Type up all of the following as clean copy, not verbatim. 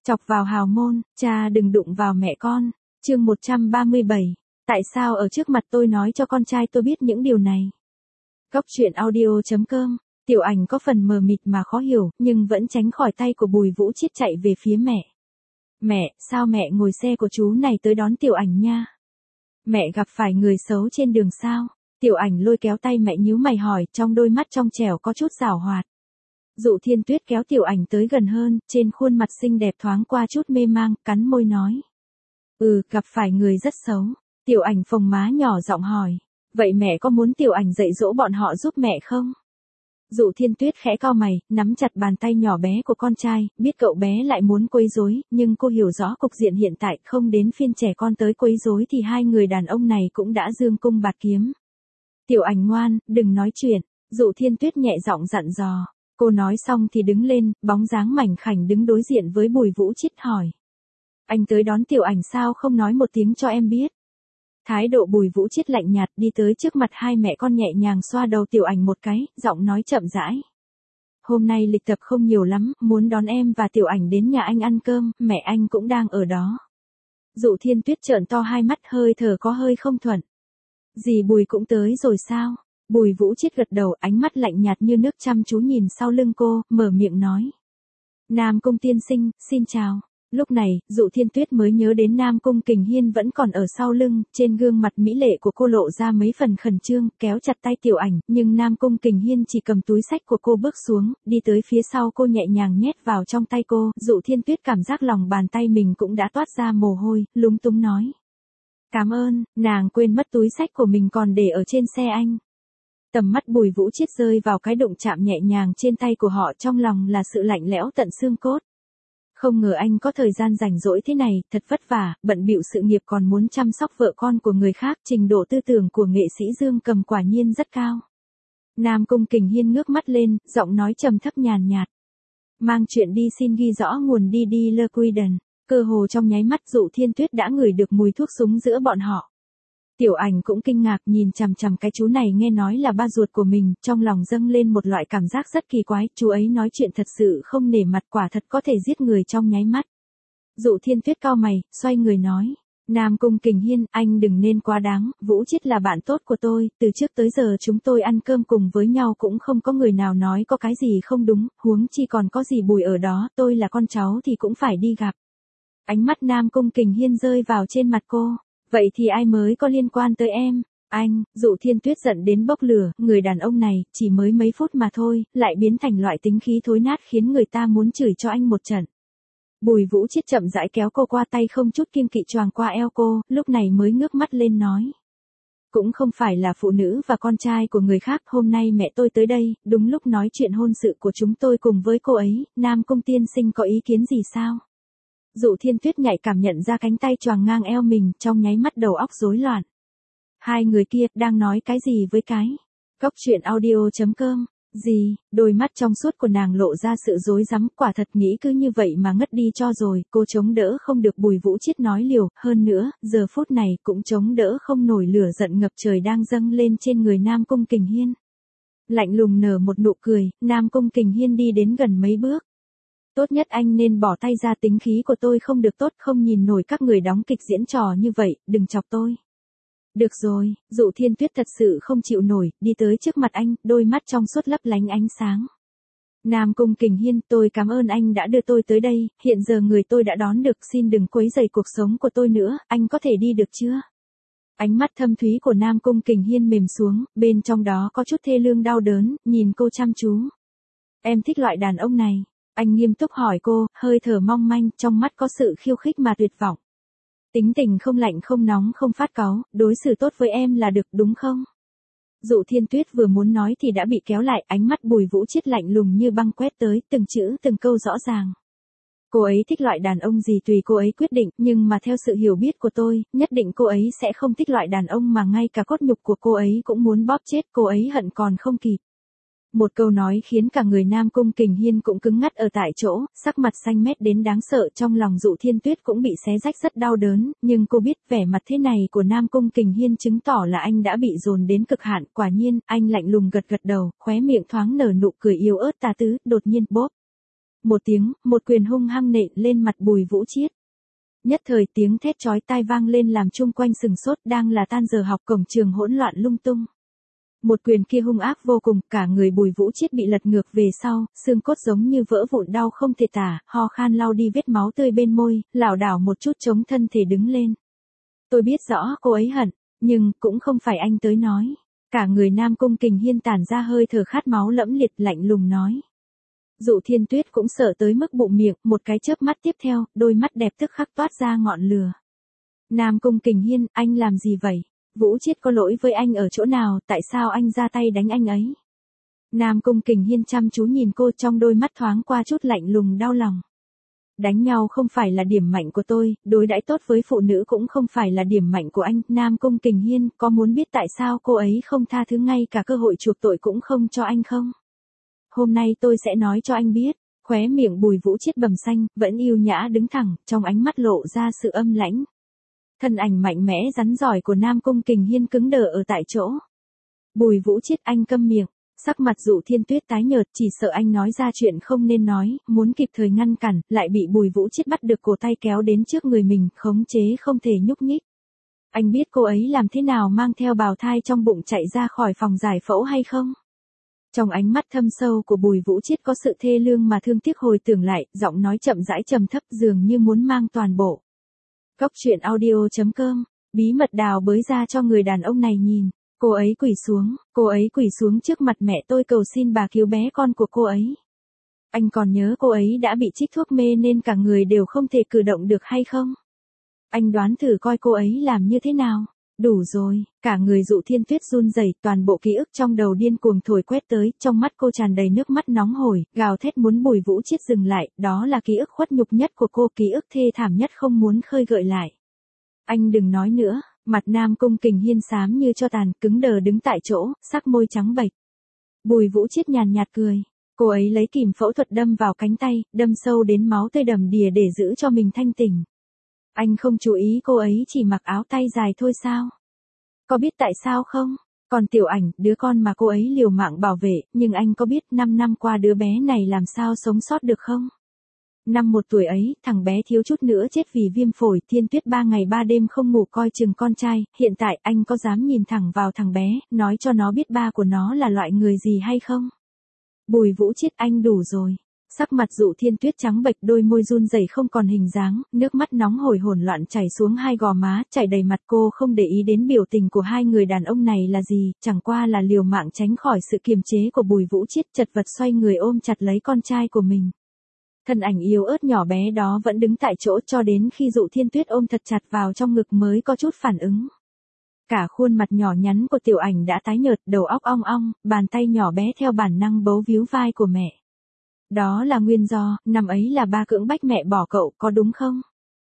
Chọc vào hào môn, cha đừng đụng vào mẹ con. Chương 137. Tại sao ở trước mặt tôi nói cho con trai tôi biết những điều này? Góc truyện audio.com. Tiểu Ảnh có phần mờ mịt mà khó hiểu, nhưng vẫn tránh khỏi tay của Bùi Vũ Chiết chạy về phía mẹ. Mẹ, sao mẹ ngồi xe của chú này tới đón Tiểu Ảnh nha? Mẹ gặp phải người xấu trên đường sao? Tiểu Ảnh lôi kéo tay mẹ nhíu mày hỏi, trong đôi mắt trong trẻo có chút giảo hoạt. Dụ Thiên Tuyết kéo Tiểu Ảnh tới gần hơn, trên khuôn mặt xinh đẹp thoáng qua chút mê mang, cắn môi nói. Gặp phải người rất xấu. Tiểu Ảnh phồng má nhỏ giọng hỏi. Vậy mẹ có muốn Tiểu Ảnh dạy dỗ bọn họ giúp mẹ không? Dụ Thiên Tuyết khẽ cau mày, nắm chặt bàn tay nhỏ bé của con trai, biết cậu bé lại muốn quấy rối, nhưng cô hiểu rõ cục diện hiện tại, không đến phiên trẻ con tới quấy rối thì hai người đàn ông này cũng đã dương cung bạt kiếm. Tiểu Ảnh ngoan, đừng nói chuyện. Dụ Thiên Tuyết nhẹ giọng dặn dò. Cô nói xong thì đứng lên, bóng dáng mảnh khảnh đứng đối diện với Bùi Vũ Chiết hỏi. Anh tới đón Tiểu Ảnh sao không nói một tiếng cho em biết? Thái độ Bùi Vũ Chiết lạnh nhạt, đi tới trước mặt hai mẹ con nhẹ nhàng xoa đầu Tiểu Ảnh một cái, giọng nói chậm rãi. Hôm nay lịch tập không nhiều lắm, muốn đón em và Tiểu Ảnh đến nhà anh ăn cơm, mẹ anh cũng đang ở đó. Dụ Thiên Tuyết trợn to hai mắt, hơi thở có hơi không thuận. Dì Bùi cũng tới rồi sao? Bùi Vũ Chiết gật đầu, ánh mắt lạnh nhạt như nước, chăm chú nhìn sau lưng cô, mở miệng nói. Nam Cung tiên sinh, xin chào. Lúc này, Dụ Thiên Tuyết mới nhớ đến Nam Cung Kình Hiên vẫn còn ở sau lưng, trên gương mặt mỹ lệ của cô lộ ra mấy phần khẩn trương, kéo chặt tay Tiểu Ảnh, nhưng Nam Cung Kình Hiên chỉ cầm túi xách của cô bước xuống, đi tới phía sau cô nhẹ nhàng nhét vào trong tay cô. Dụ Thiên Tuyết cảm giác lòng bàn tay mình cũng đã toát ra mồ hôi, lúng túng nói. Cảm ơn, nàng quên mất túi xách của mình còn để ở trên xe anh. Tầm mắt Bùi Vũ Chiết rơi vào cái đụng chạm nhẹ nhàng trên tay của họ, trong lòng là sự lạnh lẽo tận xương cốt. Không ngờ anh có thời gian rảnh rỗi thế này, thật vất vả, bận bịu sự nghiệp còn muốn chăm sóc vợ con của người khác, trình độ tư tưởng của nghệ sĩ Dương Cầm quả nhiên rất cao. Nam Cung Kình Hiên ngước mắt lên, giọng nói trầm thấp nhàn nhạt. Mang chuyện đi, xin ghi rõ nguồn đi Le Quiden. Cơ hồ trong nháy mắt Dụ Thiên Tuyết đã ngửi được mùi thuốc súng giữa bọn họ. Tiểu Ảnh cũng kinh ngạc nhìn chằm chằm cái chú này, nghe nói là ba ruột của mình, trong lòng dâng lên một loại cảm giác rất kỳ quái, chú ấy nói chuyện thật sự không nể mặt, quả thật có thể giết người trong nháy mắt. Dụ Thiên Tuyết cau mày, xoay người nói, Nam Cung Kình Hiên, anh đừng nên quá đáng, Vũ Chiết là bạn tốt của tôi, từ trước tới giờ chúng tôi ăn cơm cùng với nhau cũng không có người nào nói có cái gì không đúng, huống chi còn có gì Bùi ở đó, tôi là con cháu thì cũng phải đi gặp. Ánh mắt Nam Cung Kình Hiên rơi vào trên mặt cô. Vậy thì ai mới có liên quan tới em? Anh, Dụ Thiên Tuyết giận đến bốc lửa, người đàn ông này, chỉ mới mấy phút mà thôi, lại biến thành loại tính khí thối nát khiến người ta muốn chửi cho anh một trận. Bùi Vũ Chiết chậm rãi kéo cô qua tay, không chút kiêng kỵ choàng qua eo cô, lúc này mới ngước mắt lên nói. Cũng không phải là phụ nữ và con trai của người khác, hôm nay mẹ tôi tới đây, đúng lúc nói chuyện hôn sự của chúng tôi cùng với cô ấy, Nam Cung tiên sinh có ý kiến gì sao? Dụ Thiên Tuyết nhạy cảm nhận ra cánh tay choàng ngang eo mình, trong nháy mắt đầu óc rối loạn. Hai người kia, đang nói cái gì với cái? Góc truyện audio.com. Gì? Đôi mắt trong suốt của nàng lộ ra sự rối rắm, quả thật nghĩ cứ như vậy mà ngất đi cho rồi, cô chống đỡ không được Bùi Vũ Chiết nói liều, hơn nữa, giờ phút này cũng chống đỡ không nổi lửa giận ngập trời đang dâng lên trên người Nam Cung Kình Hiên. Lạnh lùng nở một nụ cười, Nam Cung Kình Hiên đi đến gần mấy bước. Tốt nhất anh nên bỏ tay ra, tính khí của tôi không được tốt, không nhìn nổi các người đóng kịch diễn trò như vậy, đừng chọc tôi. Được rồi, Dụ Thiên Tuyết thật sự không chịu nổi, đi tới trước mặt anh, đôi mắt trong suốt lấp lánh ánh sáng. Nam Cung Kình Hiên, tôi cảm ơn anh đã đưa tôi tới đây, hiện giờ người tôi đã đón được, xin đừng quấy rầy cuộc sống của tôi nữa, anh có thể đi được chưa? Ánh mắt thâm thúy của Nam Cung Kình Hiên mềm xuống, bên trong đó có chút thê lương đau đớn, nhìn cô chăm chú. Em thích loại đàn ông này. Anh nghiêm túc hỏi cô, hơi thở mong manh, trong mắt có sự khiêu khích mà tuyệt vọng. Tính tình không lạnh không nóng không phát cáu, đối xử tốt với em là được đúng không? Dụ Thiên Tuyết vừa muốn nói thì đã bị kéo lại, ánh mắt Bùi Vũ Chiết lạnh lùng như băng quét tới, từng chữ từng câu rõ ràng. Cô ấy thích loại đàn ông gì tùy cô ấy quyết định, nhưng mà theo sự hiểu biết của tôi, nhất định cô ấy sẽ không thích loại đàn ông mà ngay cả cốt nhục của cô ấy cũng muốn bóp chết, cô ấy hận còn không kịp. Một câu nói khiến cả người Nam Cung Kình Hiên cũng cứng ngắt ở tại chỗ, sắc mặt xanh mét đến đáng sợ, trong lòng Dụ Thiên Tuyết cũng bị xé rách rất đau đớn, nhưng cô biết vẻ mặt thế này của Nam Cung Kình Hiên chứng tỏ là anh đã bị dồn đến cực hạn, quả nhiên, anh lạnh lùng gật gật đầu, khóe miệng thoáng nở nụ cười yếu ớt tà tứ, đột nhiên bốp. Một tiếng, một quyền hung hăng nện lên mặt Bùi Vũ Chiết. Nhất thời tiếng thét chói tai vang lên làm chung quanh sừng sốt, đang là tan giờ học, cổng trường hỗn loạn lung tung. Một quyền kia hung ác vô cùng, cả người Bùi Vũ Chiết bị lật ngược về sau, xương cốt giống như vỡ vụn đau không thể tả, ho khan lau đi vết máu tươi bên môi, lảo đảo một chút chống thân thể đứng lên. Tôi biết rõ cô ấy hận, nhưng cũng không phải anh tới nói. Cả người Nam Cung Kình Hiên tản ra hơi thở khát máu lẫm liệt, lạnh lùng nói. Dụ Thiên Tuyết cũng sợ tới mức bụng miệng, một cái chớp mắt tiếp theo, đôi mắt đẹp tức khắc toát ra ngọn lửa. Nam Cung Kình Hiên, anh làm gì vậy? Vũ Chiết có lỗi với anh ở chỗ nào, tại sao anh ra tay đánh anh ấy? Nam Cung Kình Hiên chăm chú nhìn cô, trong đôi mắt thoáng qua chút lạnh lùng đau lòng. Đánh nhau không phải là điểm mạnh của tôi, đối đãi tốt với phụ nữ cũng không phải là điểm mạnh của anh. Nam Cung Kình Hiên, có muốn biết tại sao cô ấy không tha thứ, ngay cả cơ hội chuộc tội cũng không cho anh không? Hôm nay tôi sẽ nói cho anh biết. Khóe miệng Bùi Vũ Chiết bầm xanh, vẫn yêu nhã đứng thẳng, trong ánh mắt lộ ra sự âm lãnh. Thân ảnh mạnh mẽ rắn giỏi của Nam Cung Kình Hiên cứng đờ ở tại chỗ. Bùi Vũ Chiết, anh câm miệng. Sắc mặt Dụ Thiên Tuyết tái nhợt, chỉ sợ anh nói ra chuyện không nên nói, muốn kịp thời ngăn cản, lại bị Bùi Vũ Chiết bắt được cổ tay kéo đến trước người mình, khống chế không thể nhúc nhích. Anh biết cô ấy làm thế nào mang theo bào thai trong bụng chạy ra khỏi phòng giải phẫu hay không? Trong ánh mắt thâm sâu của Bùi Vũ Chiết có sự thê lương mà thương tiếc, hồi tưởng lại, giọng nói chậm rãi trầm thấp, dường như muốn mang toàn bộ. Cốc truyện audio.com, bí mật đào bới ra cho người đàn ông này nhìn. Cô ấy quỳ xuống trước mặt mẹ tôi cầu xin bà cứu bé con của cô ấy. Anh còn nhớ cô ấy đã bị trích thuốc mê nên cả người đều không thể cử động được hay không? Anh đoán thử coi cô ấy làm như thế nào. Đủ rồi, cả người Dụ Thiên Tuyết run rẩy, toàn bộ ký ức trong đầu điên cuồng thổi quét tới, trong mắt cô tràn đầy nước mắt nóng hổi, gào thét muốn Bùi Vũ Chiết dừng lại, đó là ký ức khuất nhục nhất của cô, ký ức thê thảm nhất không muốn khơi gợi lại. Anh đừng nói nữa. Mặt Nam Cung Kình Hiên xám như tro tàn, cứng đờ đứng tại chỗ, sắc môi trắng bệch. Bùi Vũ Chiết nhàn nhạt cười. Cô ấy lấy kìm phẫu thuật đâm vào cánh tay, đâm sâu đến máu tươi đầm đìa để giữ cho mình thanh tỉnh. Anh không chú ý cô ấy chỉ mặc áo tay dài thôi sao? Có biết tại sao không? Còn Tiểu Ảnh, đứa con mà cô ấy liều mạng bảo vệ, nhưng anh có biết 5 năm qua đứa bé này làm sao sống sót được không? Năm 1 tuổi ấy, thằng bé thiếu chút nữa chết vì viêm phổi. Thiên Tuyết 3 ngày 3 đêm không ngủ coi chừng con trai, hiện tại anh có dám nhìn thẳng vào thằng bé, nói cho nó biết ba của nó là loại người gì hay không? Bùi Vũ Chiết, anh đủ rồi. Sắc mặt Dụ Thiên Tuyết trắng bệch, đôi môi run rẩy không còn hình dáng, nước mắt nóng hổi hỗn loạn chảy xuống hai gò má, chảy đầy mặt. Cô không để ý đến biểu tình của hai người đàn ông này là gì, chẳng qua là liều mạng tránh khỏi sự kiềm chế của Bùi Vũ Chiết, chật vật xoay người ôm chặt lấy con trai của mình. Thân ảnh yếu ớt nhỏ bé đó vẫn đứng tại chỗ cho đến khi Dụ Thiên Tuyết ôm thật chặt vào trong ngực mới có chút phản ứng. Cả khuôn mặt nhỏ nhắn của Tiểu Ảnh đã tái nhợt, đầu óc ong ong, bàn tay nhỏ bé theo bản năng bấu víu vai của mẹ. Đó là nguyên do, năm ấy là ba cưỡng bách mẹ bỏ cậu, có đúng không?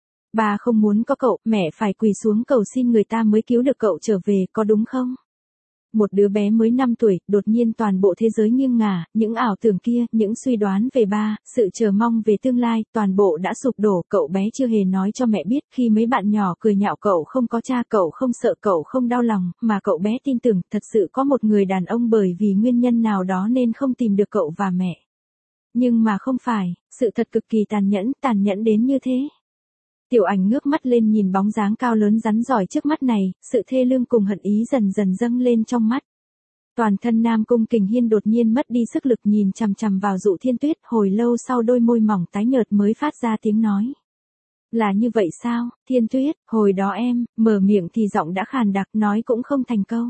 Ba không muốn có cậu, mẹ phải quỳ xuống cầu xin người ta mới cứu được cậu trở về, có đúng không? Một đứa bé mới 5 tuổi, đột nhiên toàn bộ thế giới nghiêng ngả, những ảo tưởng kia, những suy đoán về ba, sự chờ mong về tương lai, toàn bộ đã sụp đổ. Cậu bé chưa hề nói cho mẹ biết, khi mấy bạn nhỏ cười nhạo cậu không có cha, cậu không sợ, cậu không đau lòng, mà cậu bé tin tưởng, thật sự có một người đàn ông bởi vì nguyên nhân nào đó nên không tìm được cậu và mẹ. Nhưng mà không phải, sự thật cực kỳ tàn nhẫn đến như thế. Tiểu Ảnh ngước mắt lên nhìn bóng dáng cao lớn rắn giỏi trước mắt này, sự thê lương cùng hận ý dần dần dâng lên trong mắt. Toàn thân Nam Cung Kình Hiên đột nhiên mất đi sức lực, nhìn chằm chằm vào Dụ Thiên Tuyết, hồi lâu sau đôi môi mỏng tái nhợt mới phát ra tiếng nói. Là như vậy sao, Thiên Tuyết, hồi đó em, mở miệng thì giọng đã khàn đặc, nói cũng không thành câu.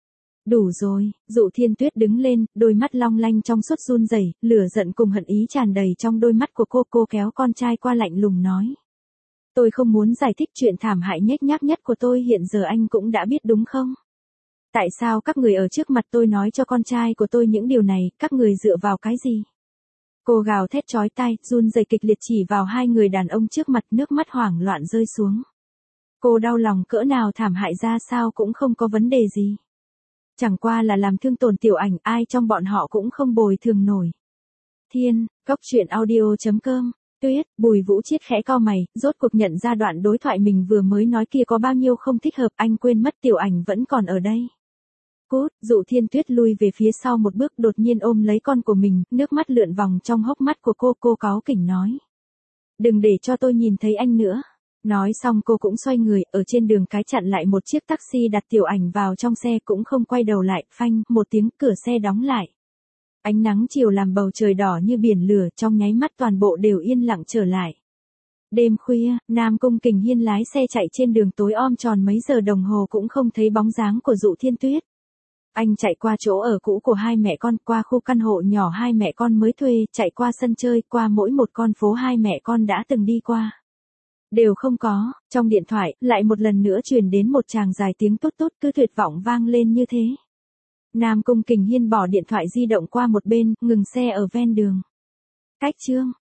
Đủ rồi, Dụ Thiên Tuyết đứng lên, đôi mắt long lanh trong suốt run rẩy, lửa giận cùng hận ý tràn đầy trong đôi mắt của cô kéo con trai qua lạnh lùng nói. Tôi không muốn giải thích chuyện thảm hại nhếch nhác nhất của tôi hiện giờ, anh cũng đã biết đúng không? Tại sao các người ở trước mặt tôi nói cho con trai của tôi những điều này, các người dựa vào cái gì? Cô gào thét chói tai, run rẩy kịch liệt chỉ vào hai người đàn ông trước mặt, nước mắt hoảng loạn rơi xuống. Cô đau lòng cỡ nào, thảm hại ra sao cũng không có vấn đề gì. Chẳng qua là làm thương tổn Tiểu Ảnh, ai trong bọn họ cũng không bồi thường nổi. Thiên, Cốc truyện audio.com. Tuyết, Bùi Vũ Chiết khẽ cau mày, rốt cuộc nhận ra đoạn đối thoại mình vừa mới nói kia có bao nhiêu không thích hợp, anh quên mất Tiểu Ảnh vẫn còn ở đây. Cút, Dụ Thiên Tuyết lui về phía sau một bước đột nhiên ôm lấy con của mình, nước mắt lượn vòng trong hốc mắt của cô cáu kỉnh nói. Đừng để cho tôi nhìn thấy anh nữa. Nói xong cô cũng xoay người, ở trên đường cái chặn lại một chiếc taxi đặt Tiểu Ảnh vào trong xe cũng không quay đầu lại, phanh, một tiếng cửa xe đóng lại. Ánh nắng chiều làm bầu trời đỏ như biển lửa, trong nháy mắt toàn bộ đều yên lặng trở lại. Đêm khuya, Nam Cung Kình Hiên lái xe chạy trên đường tối om tròn mấy giờ đồng hồ cũng không thấy bóng dáng của Dụ Thiên Tuyết. Anh chạy qua chỗ ở cũ của hai mẹ con, qua khu căn hộ nhỏ hai mẹ con mới thuê, chạy qua sân chơi, qua mỗi một con phố hai mẹ con đã từng đi qua. Đều không có, trong điện thoại, lại một lần nữa truyền đến một tràng dài tiếng tốt tốt cứ tuyệt vọng vang lên như thế. Nam Cung Kình Hiên bỏ điện thoại di động qua một bên, ngừng xe ở ven đường. Cách chương